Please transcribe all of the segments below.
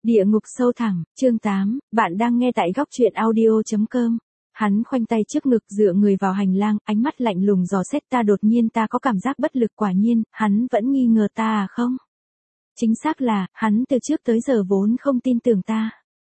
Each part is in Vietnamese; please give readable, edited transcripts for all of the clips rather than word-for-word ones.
Địa ngục sâu thẳm, chương 8, bạn đang nghe tại góc truyện audio.com. Hắn khoanh tay trước ngực dựa người vào hành lang, ánh mắt lạnh lùng dò xét ta, đột nhiên ta có cảm giác bất lực, quả nhiên, hắn vẫn nghi ngờ ta à không? Chính xác là, hắn từ trước tới giờ vốn không tin tưởng ta.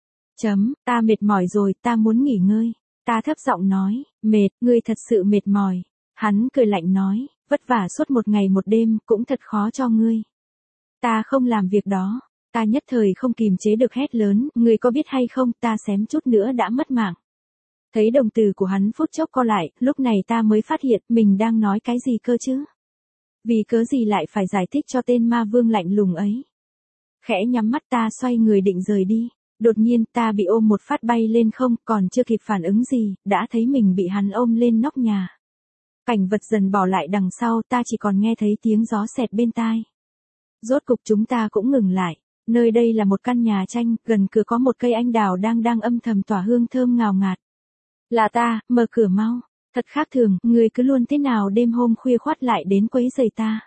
Ta mệt mỏi rồi, ta muốn nghỉ ngơi. Ta thấp giọng nói, mệt, ngươi thật sự mệt mỏi. Hắn cười lạnh nói, vất vả suốt một ngày một đêm, cũng thật khó cho ngươi. Ta không làm việc đó. Ta nhất thời không kìm chế được hét lớn, ngươi có biết hay không, ta xém chút nữa đã mất mạng. Thấy đồng tử của hắn phút chốc co lại, lúc này ta mới phát hiện mình đang nói cái gì cơ chứ. Vì cớ gì lại phải giải thích cho tên ma vương lạnh lùng ấy. Khẽ nhắm mắt ta xoay người định rời đi. Đột nhiên ta bị ôm một phát bay lên không, còn chưa kịp phản ứng gì, đã thấy mình bị hắn ôm lên nóc nhà. Cảnh vật dần bỏ lại đằng sau, ta chỉ còn nghe thấy tiếng gió xẹt bên tai. Rốt cục chúng ta cũng ngừng lại. Nơi đây là một căn nhà tranh, gần cửa có một cây anh đào đang âm thầm tỏa hương thơm ngào ngạt. Là ta, mở cửa mau. Thật khác thường, người cứ luôn thế nào đêm hôm khuya khoắt lại đến quấy rầy ta.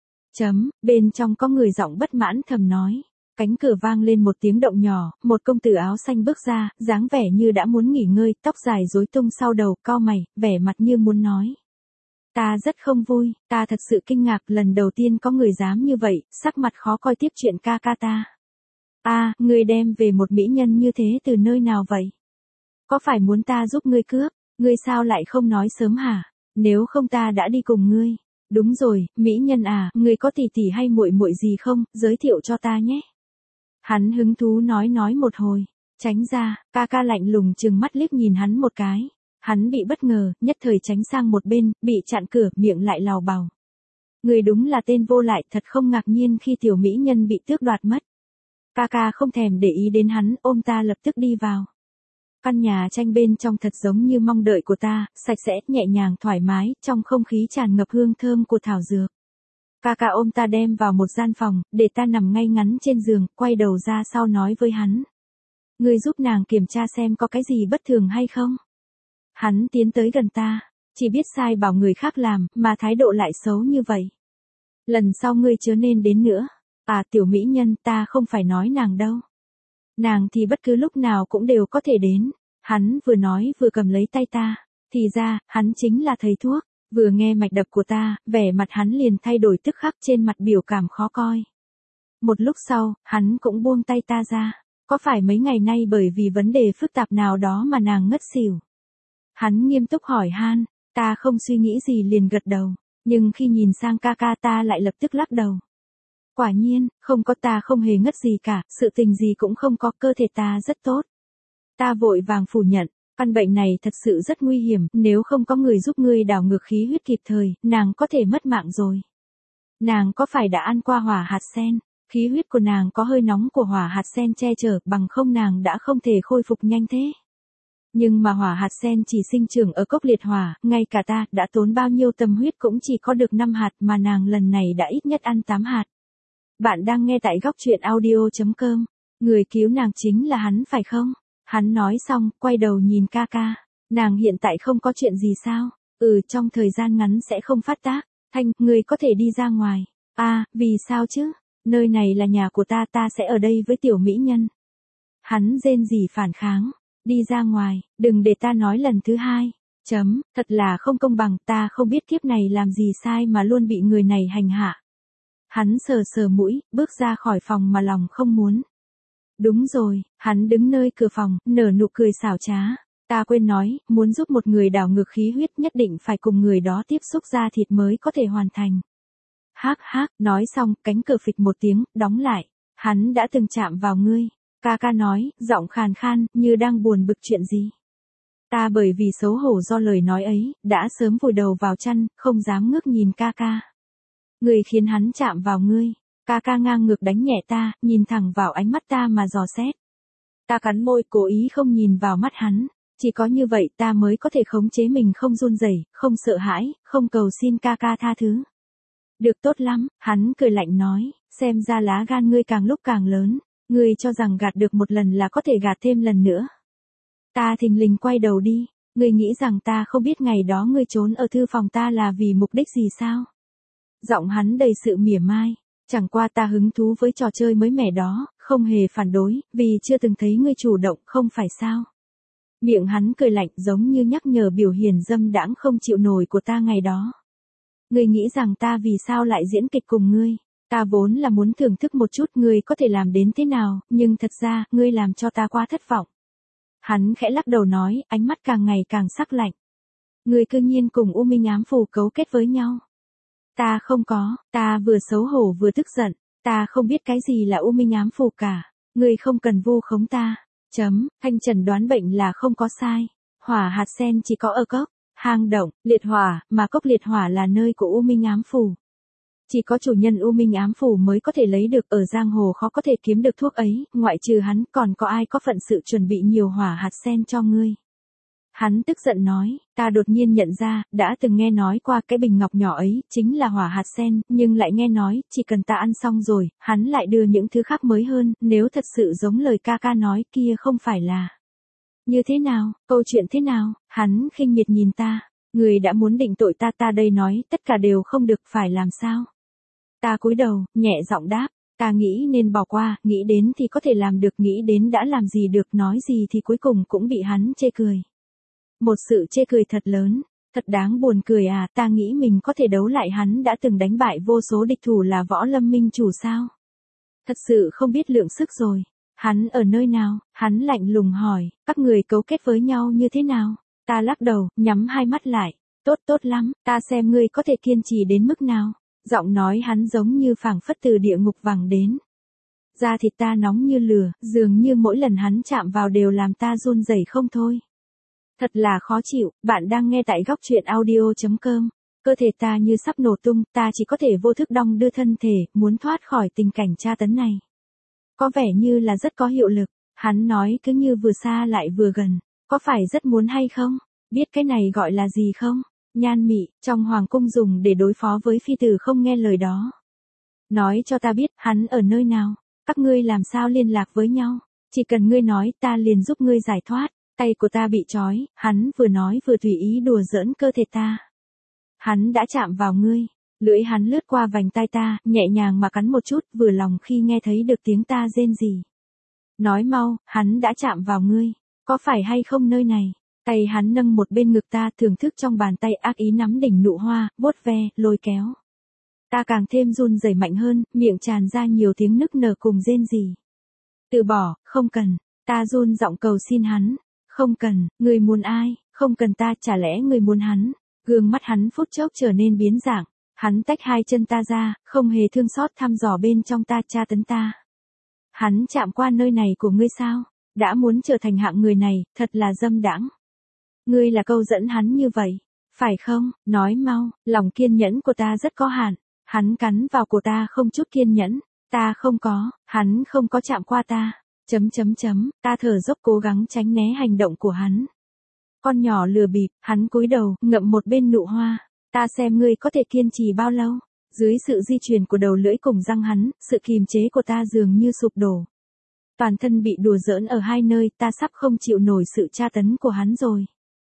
Bên trong có người giọng bất mãn thầm nói. Cánh cửa vang lên một tiếng động nhỏ, một công tử áo xanh bước ra, dáng vẻ như đã muốn nghỉ ngơi, tóc dài rối tung sau đầu, cau mày, vẻ mặt như muốn nói. Ta rất không vui, ta thật sự kinh ngạc, lần đầu tiên có người dám như vậy, sắc mặt khó coi tiếp chuyện ca ca ta. Ngươi đem về một mỹ nhân như thế từ nơi nào vậy? Có phải muốn ta giúp ngươi cướp? Ngươi sao lại không nói sớm hả? Nếu không ta đã đi cùng ngươi. Đúng rồi, mỹ nhân à, ngươi có tỷ tỷ hay muội muội gì không, giới thiệu cho ta nhé. Hắn hứng thú nói một hồi, tránh ra, ca ca lạnh lùng trừng mắt liếc nhìn hắn một cái. Hắn bị bất ngờ, nhất thời tránh sang một bên, bị chặn cửa, miệng lại lào bào. Người đúng là tên vô lại, thật không ngạc nhiên khi tiểu mỹ nhân bị tước đoạt mất. Ca ca không thèm để ý đến hắn, ôm ta lập tức đi vào. Căn nhà tranh bên trong thật giống như mong đợi của ta, sạch sẽ, nhẹ nhàng, thoải mái, trong không khí tràn ngập hương thơm của thảo dược. Ca ca ôm ta đem vào một gian phòng, để ta nằm ngay ngắn trên giường, quay đầu ra sau nói với hắn. Ngươi giúp nàng kiểm tra xem có cái gì bất thường hay không. Hắn tiến tới gần ta, chỉ biết sai bảo người khác làm, mà thái độ lại xấu như vậy. Lần sau ngươi chớ nên đến nữa. Tiểu mỹ nhân, ta không phải nói nàng đâu. Nàng thì bất cứ lúc nào cũng đều có thể đến. Hắn vừa nói vừa cầm lấy tay ta. Thì ra, hắn chính là thầy thuốc. Vừa nghe mạch đập của ta, vẻ mặt hắn liền thay đổi tức khắc, trên mặt biểu cảm khó coi. Một lúc sau, hắn cũng buông tay ta ra. Có phải mấy ngày nay bởi vì vấn đề phức tạp nào đó mà nàng ngất xỉu? Hắn nghiêm túc hỏi han, ta không suy nghĩ gì liền gật đầu. Nhưng khi nhìn sang ca ca ta lại lập tức lắc đầu. Quả nhiên, không có, ta không hề ngất gì cả, sự tình gì cũng không có, cơ thể ta rất tốt. Ta vội vàng phủ nhận, căn bệnh này thật sự rất nguy hiểm, nếu không có người giúp ngươi đảo ngược khí huyết kịp thời, nàng có thể mất mạng rồi. Nàng có phải đã ăn qua hỏa hạt sen? Khí huyết của nàng có hơi nóng của hỏa hạt sen che chở, bằng không nàng đã không thể khôi phục nhanh thế. Nhưng mà hỏa hạt sen chỉ sinh trưởng ở cốc liệt hỏa, ngay cả ta đã tốn bao nhiêu tâm huyết cũng chỉ có được 5 hạt, mà nàng lần này đã ít nhất ăn 8 hạt. Bạn đang nghe tại góc truyện audio.com. Người cứu nàng chính là hắn phải không? Hắn nói xong, quay đầu nhìn ca ca. Nàng hiện tại không có chuyện gì sao? Trong thời gian ngắn sẽ không phát tác. Thanh, người có thể đi ra ngoài. Vì sao chứ? Nơi này là nhà của ta, ta sẽ ở đây với tiểu mỹ nhân. Hắn rên rỉ phản kháng. Đi ra ngoài, đừng để ta nói lần thứ hai. Thật là không công bằng, ta không biết kiếp này làm gì sai mà luôn bị người này hành hạ. Hắn sờ mũi, bước ra khỏi phòng mà lòng không muốn. Đúng rồi, hắn đứng nơi cửa phòng, nở nụ cười xảo trá. Ta quên nói, muốn giúp một người đảo ngược khí huyết nhất định phải cùng người đó tiếp xúc da thịt mới có thể hoàn thành. Nói xong, cánh cửa phịch một tiếng, đóng lại. Hắn đã từng chạm vào ngươi. Ca ca nói, giọng khàn khan, như đang buồn bực chuyện gì. Ta bởi vì xấu hổ do lời nói ấy, đã sớm vùi đầu vào chăn, không dám ngước nhìn ca ca. Người khiến hắn chạm vào ngươi. Ca ca ngang ngược đánh nhẹ ta, nhìn thẳng vào ánh mắt ta mà dò xét. Ta cắn môi, cố ý không nhìn vào mắt hắn. Chỉ có như vậy ta mới có thể khống chế mình không run rẩy, không sợ hãi, không cầu xin ca ca tha thứ. Được, tốt lắm, hắn cười lạnh nói, xem ra lá gan ngươi càng lúc càng lớn. Ngươi cho rằng gạt được một lần là có thể gạt thêm lần nữa. Ta thình lình quay đầu đi. Ngươi nghĩ rằng ta không biết ngày đó ngươi trốn ở thư phòng ta là vì mục đích gì sao? Giọng hắn đầy sự mỉa mai. Chẳng qua ta hứng thú với trò chơi mới mẻ đó, không hề phản đối, vì chưa từng thấy ngươi chủ động, không phải sao. Miệng hắn cười lạnh giống như nhắc nhở biểu hiện dâm đãng không chịu nổi của ta ngày đó. Ngươi nghĩ rằng ta vì sao lại diễn kịch cùng ngươi? Ta vốn là muốn thưởng thức một chút ngươi có thể làm đến thế nào, nhưng thật ra, ngươi làm cho ta quá thất vọng. Hắn khẽ lắc đầu nói, ánh mắt càng ngày càng sắc lạnh. Ngươi cư nhiên cùng U Minh ám phù cấu kết với nhau. Ta không có, ta vừa xấu hổ vừa tức giận, ta không biết cái gì là U Minh ám phù cả, ngươi không cần vu khống ta. Thanh trần đoán bệnh là không có sai. Hỏa hạt sen chỉ có ở cốc, hang động, liệt hỏa, mà cốc liệt hỏa là nơi của U Minh ám phù. Chỉ có chủ nhân U Minh ám phù mới có thể lấy được, ở giang hồ khó có thể kiếm được thuốc ấy, ngoại trừ hắn còn có ai có phận sự chuẩn bị nhiều hỏa hạt sen cho ngươi. Hắn tức giận nói, ta đột nhiên nhận ra, đã từng nghe nói qua cái bình ngọc nhỏ ấy, chính là hỏa hạt sen, nhưng lại nghe nói, chỉ cần ta ăn xong rồi, hắn lại đưa những thứ khác mới hơn, nếu thật sự giống lời ca ca nói kia không phải là. Như thế nào, câu chuyện thế nào, hắn khinh miệt nhìn ta, người đã muốn định tội ta, ta đây nói, tất cả đều không được, phải làm sao. Ta cúi đầu, nhẹ giọng đáp, ta nghĩ nên bỏ qua, nghĩ đến thì có thể làm được, nghĩ đến đã làm gì được, nói gì thì cuối cùng cũng bị hắn chê cười. Một sự chê cười thật lớn, thật đáng buồn cười à, ta nghĩ mình có thể đấu lại hắn đã từng đánh bại vô số địch thủ là Võ Lâm Minh Chủ sao. Thật sự không biết lượng sức rồi. Hắn ở nơi nào? Hắn lạnh lùng hỏi, các người cấu kết với nhau như thế nào? Ta lắc đầu, nhắm hai mắt lại. Tốt tốt lắm, ta xem ngươi có thể kiên trì đến mức nào. Giọng nói hắn giống như phảng phất từ địa ngục vẳng đến. Da thịt ta nóng như lửa, dường như mỗi lần hắn chạm vào đều làm ta run rẩy không thôi. Thật là khó chịu, bạn đang nghe tại góc truyện audio.com. Cơ thể ta như sắp nổ tung, ta chỉ có thể vô thức đong đưa thân thể, muốn thoát khỏi tình cảnh tra tấn này. Có vẻ như là rất có hiệu lực, hắn nói cứ như vừa xa lại vừa gần, có phải rất muốn hay không? Biết cái này gọi là gì không? Nhan mị, trong hoàng cung dùng để đối phó với phi tử không nghe lời đó. Nói cho ta biết, hắn ở nơi nào? Các ngươi làm sao liên lạc với nhau? Chỉ cần ngươi nói, ta liền giúp ngươi giải thoát. Tay của ta bị trói, hắn vừa nói vừa tùy ý đùa giỡn cơ thể ta. Hắn đã chạm vào ngươi, lưỡi hắn lướt qua vành tai ta, nhẹ nhàng mà cắn một chút, vừa lòng khi nghe thấy được tiếng ta rên rỉ. Nói mau, hắn đã chạm vào ngươi, có phải hay không nơi này? Tay hắn nâng một bên ngực ta, thưởng thức trong bàn tay, ác ý nắm đỉnh nụ hoa, vuốt ve, lôi kéo. Ta càng thêm run rẩy mạnh hơn, miệng tràn ra nhiều tiếng nức nở cùng rên rỉ. Từ bỏ, không cần, ta run giọng cầu xin hắn. Không cần, người muốn ai, không cần ta, chả lẽ người muốn hắn. Gương mắt hắn phút chốc trở nên biến dạng, hắn tách hai chân ta ra, không hề thương xót thăm dò bên trong ta, tra tấn ta. Hắn chạm qua nơi này của ngươi sao? Đã muốn trở thành hạng người này, thật là dâm đãng. Ngươi là câu dẫn hắn như vậy, phải không? Nói mau, lòng kiên nhẫn của ta rất có hạn. Hắn cắn vào cổ ta không chút kiên nhẫn, ta không có, hắn không có chạm qua ta. Ta thở dốc cố gắng tránh né hành động của hắn. Con nhỏ lừa bịp, hắn cúi đầu, ngậm một bên nụ hoa. Ta xem ngươi có thể kiên trì bao lâu. Dưới sự di chuyển của đầu lưỡi cùng răng hắn, sự kìm chế của ta dường như sụp đổ. Toàn thân bị đùa giỡn ở hai nơi, ta sắp không chịu nổi sự tra tấn của hắn rồi.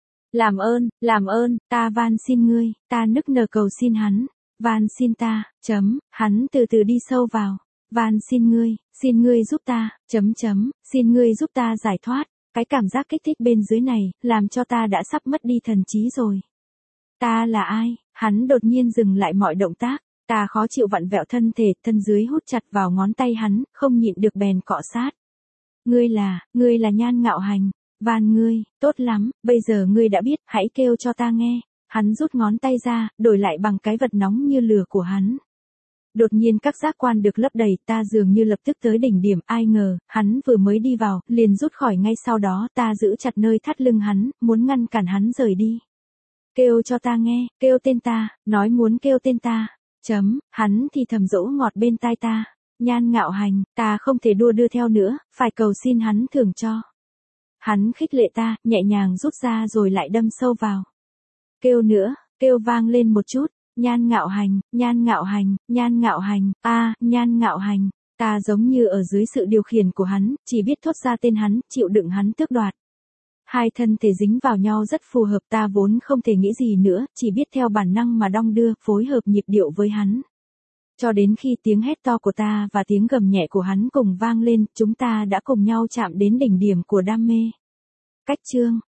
Làm ơn, ta van xin ngươi, ta nức nở cầu xin hắn. Van xin ta, hắn từ từ đi sâu vào. Van xin ngươi giúp ta, xin ngươi giúp ta giải thoát. Cái cảm giác kích thích bên dưới này, làm cho ta đã sắp mất đi thần trí rồi. Ta là ai? Hắn đột nhiên dừng lại mọi động tác. Ta khó chịu vặn vẹo thân thể, thân dưới hút chặt vào ngón tay hắn, không nhịn được bèn cọ sát. Ngươi là Nhan Ngạo Hành. Van ngươi, tốt lắm, bây giờ ngươi đã biết, hãy kêu cho ta nghe. Hắn rút ngón tay ra, đổi lại bằng cái vật nóng như lửa của hắn. Đột nhiên các giác quan được lấp đầy, ta dường như lập tức tới đỉnh điểm, ai ngờ, hắn vừa mới đi vào, liền rút khỏi ngay sau đó, ta giữ chặt nơi thắt lưng hắn, muốn ngăn cản hắn rời đi. Kêu cho ta nghe, kêu tên ta, nói muốn kêu tên ta. Hắn thì thầm dỗ ngọt bên tai ta. Nhan Ngạo Hành, ta không thể đua đưa theo nữa, phải cầu xin hắn thưởng cho. Hắn khích lệ ta, nhẹ nhàng rút ra rồi lại đâm sâu vào. Kêu nữa, kêu vang lên một chút. Nhan Ngạo Hành, Nhan Ngạo Hành, Nhan Ngạo Hành, Nhan Ngạo Hành. Ta giống như ở dưới sự điều khiển của hắn, chỉ biết thốt ra tên hắn, chịu đựng hắn tước đoạt. Hai thân thể dính vào nhau rất phù hợp, ta vốn không thể nghĩ gì nữa, chỉ biết theo bản năng mà đong đưa, phối hợp nhịp điệu với hắn. Cho đến khi tiếng hét to của ta và tiếng gầm nhẹ của hắn cùng vang lên, chúng ta đã cùng nhau chạm đến đỉnh điểm của đam mê. Cách chương